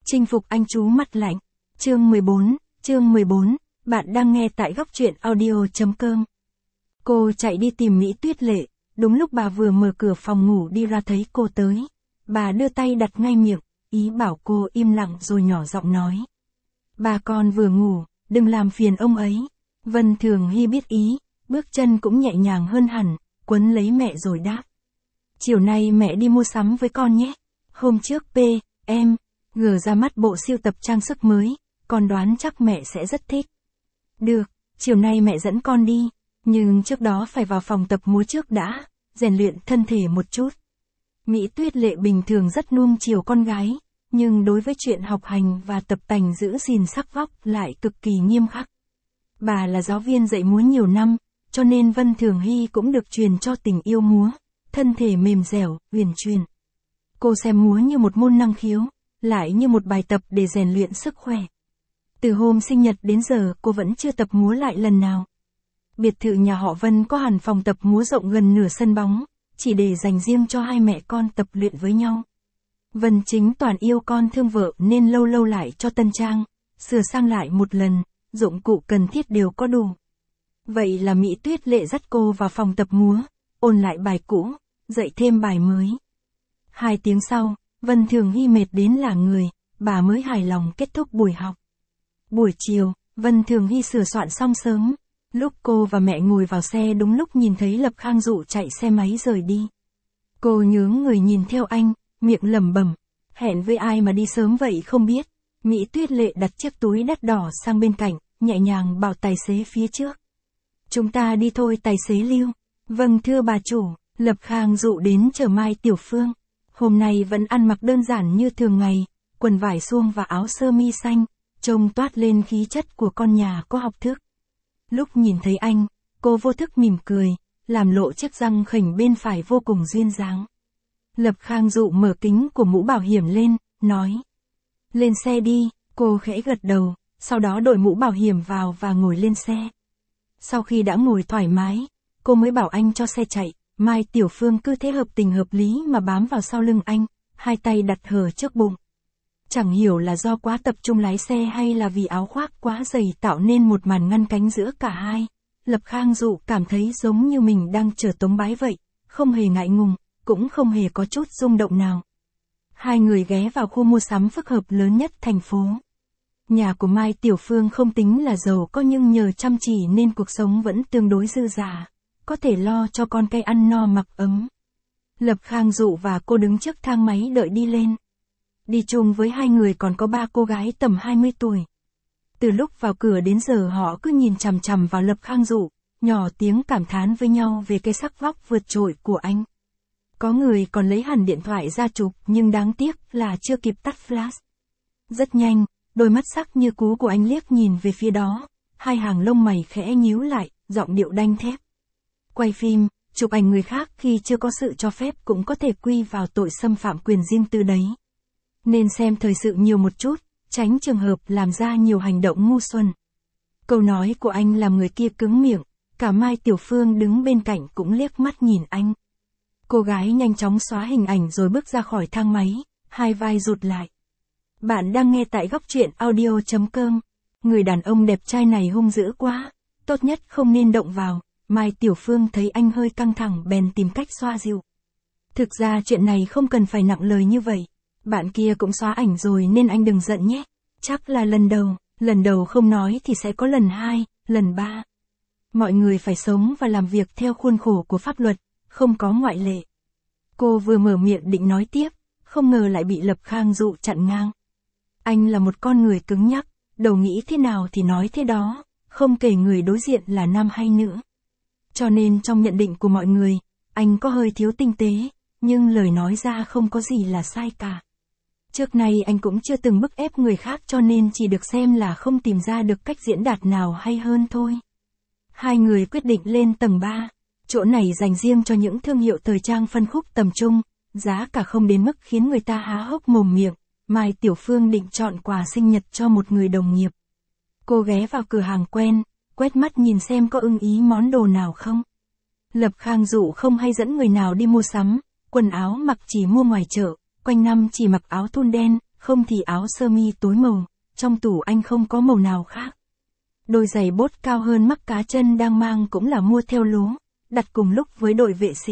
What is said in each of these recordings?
Chinh phục anh chú mặt lạnh. Chương 14, bạn đang nghe tại góc truyện audio.com. Cô chạy đi tìm Mỹ Tuyết Lệ, đúng lúc bà vừa mở cửa phòng ngủ đi ra thấy cô tới. Bà đưa tay đặt ngay miệng, ý bảo cô im lặng rồi nhỏ giọng nói. Bà con vừa ngủ, đừng làm phiền ông ấy. Vân Thường Hy biết ý, bước chân cũng nhẹ nhàng hơn hẳn, quấn lấy mẹ rồi đáp. Chiều nay mẹ đi mua sắm với con nhé. Hôm trước em gờ ra mắt bộ siêu tập trang sức mới, con đoán chắc mẹ sẽ rất thích. Được, chiều nay mẹ dẫn con đi, nhưng trước đó phải vào phòng tập múa trước đã, rèn luyện thân thể một chút. Mỹ Tuyết Lệ bình thường rất nuông chiều con gái, nhưng đối với chuyện học hành và tập tành giữ gìn sắc vóc lại cực kỳ nghiêm khắc. Bà là giáo viên dạy múa nhiều năm, cho nên Vân Thường Hy cũng được truyền cho tình yêu múa, thân thể mềm dẻo, huyền chuyển. Cô xem múa như một môn năng khiếu, lại như một bài tập để rèn luyện sức khỏe. Từ hôm sinh nhật đến giờ cô vẫn chưa tập múa lại lần nào. Biệt thự nhà họ Vân có hẳn phòng tập múa rộng gần nửa sân bóng, chỉ để dành riêng cho hai mẹ con tập luyện với nhau. Vân chính toàn yêu con thương vợ nên lâu lâu lại cho tân trang, sửa sang lại một lần, dụng cụ cần thiết đều có đủ. Vậy là Mỹ Tuyết Lệ dắt cô vào phòng tập múa, ôn lại bài cũ, dạy thêm bài mới. 2 tiếng sau, Vân Thường Hy mệt đến lả người, bà mới hài lòng kết thúc buổi học. Buổi chiều, Vân Thường Hy sửa soạn xong sớm. Lúc cô và mẹ ngồi vào xe đúng lúc nhìn thấy Lập Khang Dụ chạy xe máy rời đi. Cô nhướng người nhìn theo anh, miệng lẩm bẩm, hẹn với ai mà đi sớm vậy không biết. Mỹ Tuyết Lệ đặt chiếc túi đắt đỏ sang bên cạnh, nhẹ nhàng bảo tài xế phía trước. Chúng ta đi thôi tài xế Lưu. Vâng thưa bà chủ. Lập Khang Dụ đến chở Mai Tiểu Phương. Hôm nay vẫn ăn mặc đơn giản như thường ngày, quần vải suông và áo sơ mi xanh, trông toát lên khí chất của con nhà có học thức. Lúc nhìn thấy anh, cô vô thức mỉm cười, làm lộ chiếc răng khểnh bên phải vô cùng duyên dáng. Lập Khang Dụ mở kính của mũ bảo hiểm lên, nói. Lên xe đi, cô khẽ gật đầu, sau đó đội mũ bảo hiểm vào và ngồi lên xe. Sau khi đã ngồi thoải mái, cô mới bảo anh cho xe chạy. Mai Tiểu Phương cứ thế hợp tình hợp lý mà bám vào sau lưng anh, hai tay đặt hở trước bụng. Chẳng hiểu là do quá tập trung lái xe hay là vì áo khoác quá dày tạo nên một màn ngăn cánh giữa cả hai. Lập Khang Dụ cảm thấy giống như mình đang chờ tống bái vậy, không hề ngại ngùng, cũng không hề có chút rung động nào. Hai người ghé vào khu mua sắm phức hợp lớn nhất thành phố. Nhà của Mai Tiểu Phương không tính là giàu có nhưng nhờ chăm chỉ nên cuộc sống vẫn tương đối dư dả, có thể lo cho con cái ăn no mặc ấm. Lập Khang Dụ và cô đứng trước thang máy đợi đi lên. Đi chung với hai người còn có 3 cô gái tầm 20 tuổi. Từ lúc vào cửa đến giờ họ cứ nhìn chằm chằm vào Lập Khang Dụ, nhỏ tiếng cảm thán với nhau về cái sắc vóc vượt trội của anh. Có người còn lấy hẳn điện thoại ra chụp nhưng đáng tiếc là chưa kịp tắt flash. Rất nhanh, đôi mắt sắc như cú của anh liếc nhìn về phía đó, hai hàng lông mày khẽ nhíu lại, giọng điệu đanh thép. Quay phim, chụp ảnh người khác khi chưa có sự cho phép cũng có thể quy vào tội xâm phạm quyền riêng tư đấy. Nên xem thời sự nhiều một chút, tránh trường hợp làm ra nhiều hành động ngu xuẩn. Câu nói của anh làm người kia cứng miệng, cả Mai Tiểu Phương đứng bên cạnh cũng liếc mắt nhìn anh. Cô gái nhanh chóng xóa hình ảnh rồi bước ra khỏi thang máy, hai vai rụt lại. Bạn đang nghe tại góc truyện audio.com. Người đàn ông đẹp trai này hung dữ quá, tốt nhất không nên động vào. Mai Tiểu Phương thấy anh hơi căng thẳng bèn tìm cách xoa dịu. Thực ra chuyện này không cần phải nặng lời như vậy. Bạn kia cũng xóa ảnh rồi nên anh đừng giận nhé. Chắc là lần đầu không nói thì sẽ có lần 2, lần 3. Mọi người phải sống và làm việc theo khuôn khổ của pháp luật, không có ngoại lệ. Cô vừa mở miệng định nói tiếp, không ngờ lại bị Lập Khang Dụ chặn ngang. Anh là một con người cứng nhắc, đầu nghĩ thế nào thì nói thế đó, không kể người đối diện là nam hay nữ. Cho nên trong nhận định của mọi người, anh có hơi thiếu tinh tế, nhưng lời nói ra không có gì là sai cả. Trước nay anh cũng chưa từng bức ép người khác cho nên chỉ được xem là không tìm ra được cách diễn đạt nào hay hơn thôi. Hai người quyết định lên tầng 3, chỗ này dành riêng cho những thương hiệu thời trang phân khúc tầm trung, giá cả không đến mức khiến người ta há hốc mồm miệng. Mai Tiểu Phương định chọn quà sinh nhật cho một người đồng nghiệp. Cô ghé vào cửa hàng quen, quét mắt nhìn xem có ưng ý món đồ nào không. Lập Khang Dụ không hay dẫn người nào đi mua sắm, quần áo mặc chỉ mua ngoài chợ, quanh năm chỉ mặc áo thun đen, không thì áo sơ mi tối màu, trong tủ anh không có màu nào khác. Đôi giày bốt cao hơn mắc cá chân đang mang cũng là mua theo lố, đặt cùng lúc với đội vệ sĩ.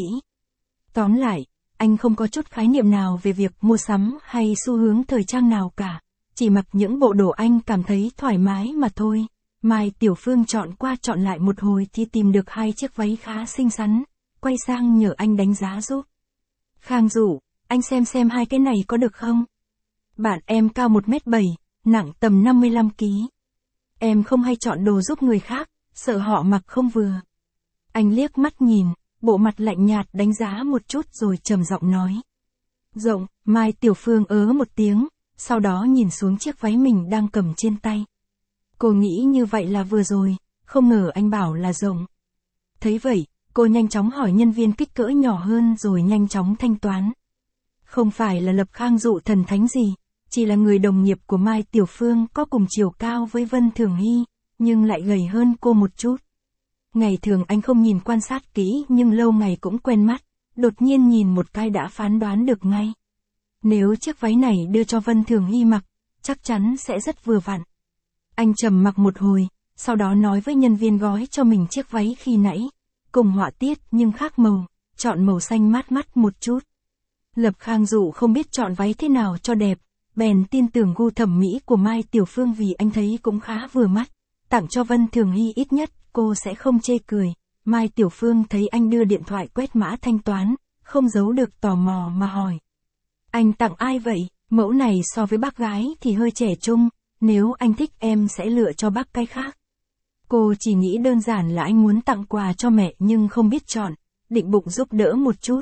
Tóm lại, anh không có chút khái niệm nào về việc mua sắm hay xu hướng thời trang nào cả, chỉ mặc những bộ đồ anh cảm thấy thoải mái mà thôi. Mai Tiểu Phương chọn qua chọn lại một hồi thì tìm được 2 chiếc váy khá xinh xắn, quay sang nhờ anh đánh giá giúp. Khang Dụ, anh xem 2 cái này có được không? Bạn em cao 1m7, nặng tầm 55kg. Em không hay chọn đồ giúp người khác, sợ họ mặc không vừa. Anh liếc mắt nhìn, bộ mặt lạnh nhạt đánh giá một chút rồi trầm giọng nói. Rộng, Mai Tiểu Phương một tiếng, sau đó nhìn xuống chiếc váy mình đang cầm trên tay. Cô nghĩ như vậy là vừa rồi, không ngờ anh bảo là rộng. Thấy vậy, cô nhanh chóng hỏi nhân viên kích cỡ nhỏ hơn rồi nhanh chóng thanh toán. Không phải là Lập Khang Dụ thần thánh gì, chỉ là người đồng nghiệp của Mai Tiểu Phương có cùng chiều cao với Vân Thường Hy, nhưng lại gầy hơn cô một chút. Ngày thường anh không nhìn quan sát kỹ nhưng lâu ngày cũng quen mắt, đột nhiên nhìn một cái đã phán đoán được ngay. Nếu chiếc váy này đưa cho Vân Thường Hy mặc, chắc chắn sẽ rất vừa vặn. Anh trầm mặc một hồi, sau đó nói với nhân viên gói cho mình chiếc váy khi nãy, cùng họa tiết nhưng khác màu, chọn màu xanh mát mắt một chút. Lập Khang Dụ không biết chọn váy thế nào cho đẹp, bèn tin tưởng gu thẩm mỹ của Mai Tiểu Phương vì anh thấy cũng khá vừa mắt. Tặng cho Vân Thường Hy ít nhất, cô sẽ không chê cười. Mai Tiểu Phương thấy anh đưa điện thoại quét mã thanh toán, không giấu được tò mò mà hỏi. Anh tặng ai vậy? Mẫu này so với bác gái thì hơi trẻ trung, nếu anh thích em sẽ lựa cho bác cái khác. Cô chỉ nghĩ đơn giản là anh muốn tặng quà cho mẹ nhưng không biết chọn, định bụng giúp đỡ một chút.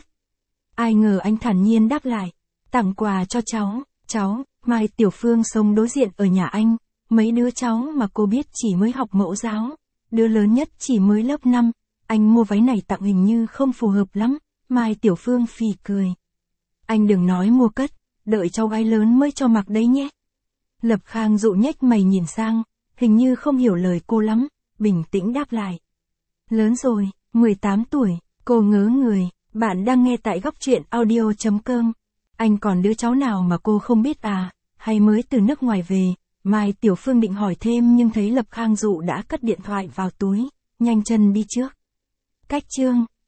Ai ngờ anh thản nhiên đáp lại, tặng quà cho cháu, Mai Tiểu Phương sống đối diện ở nhà anh, mấy đứa cháu mà cô biết chỉ mới học mẫu giáo, đứa lớn nhất chỉ mới lớp 5, anh mua váy này tặng hình như không phù hợp lắm, Mai Tiểu Phương phì cười. Anh đừng nói mua cất, đợi cháu gái lớn mới cho mặc đấy nhé. Lập Khang Dụ nhếch mày nhìn sang, hình như không hiểu lời cô lắm, bình tĩnh đáp lại. Lớn rồi, 18 tuổi, cô ngớ người, bạn đang nghe tại góc truyện audio.com. Anh còn đứa cháu nào mà cô không biết à, hay mới từ nước ngoài về? Mai Tiểu Phương định hỏi thêm nhưng thấy Lập Khang Dụ đã cất điện thoại vào túi, nhanh chân đi trước. Cách chương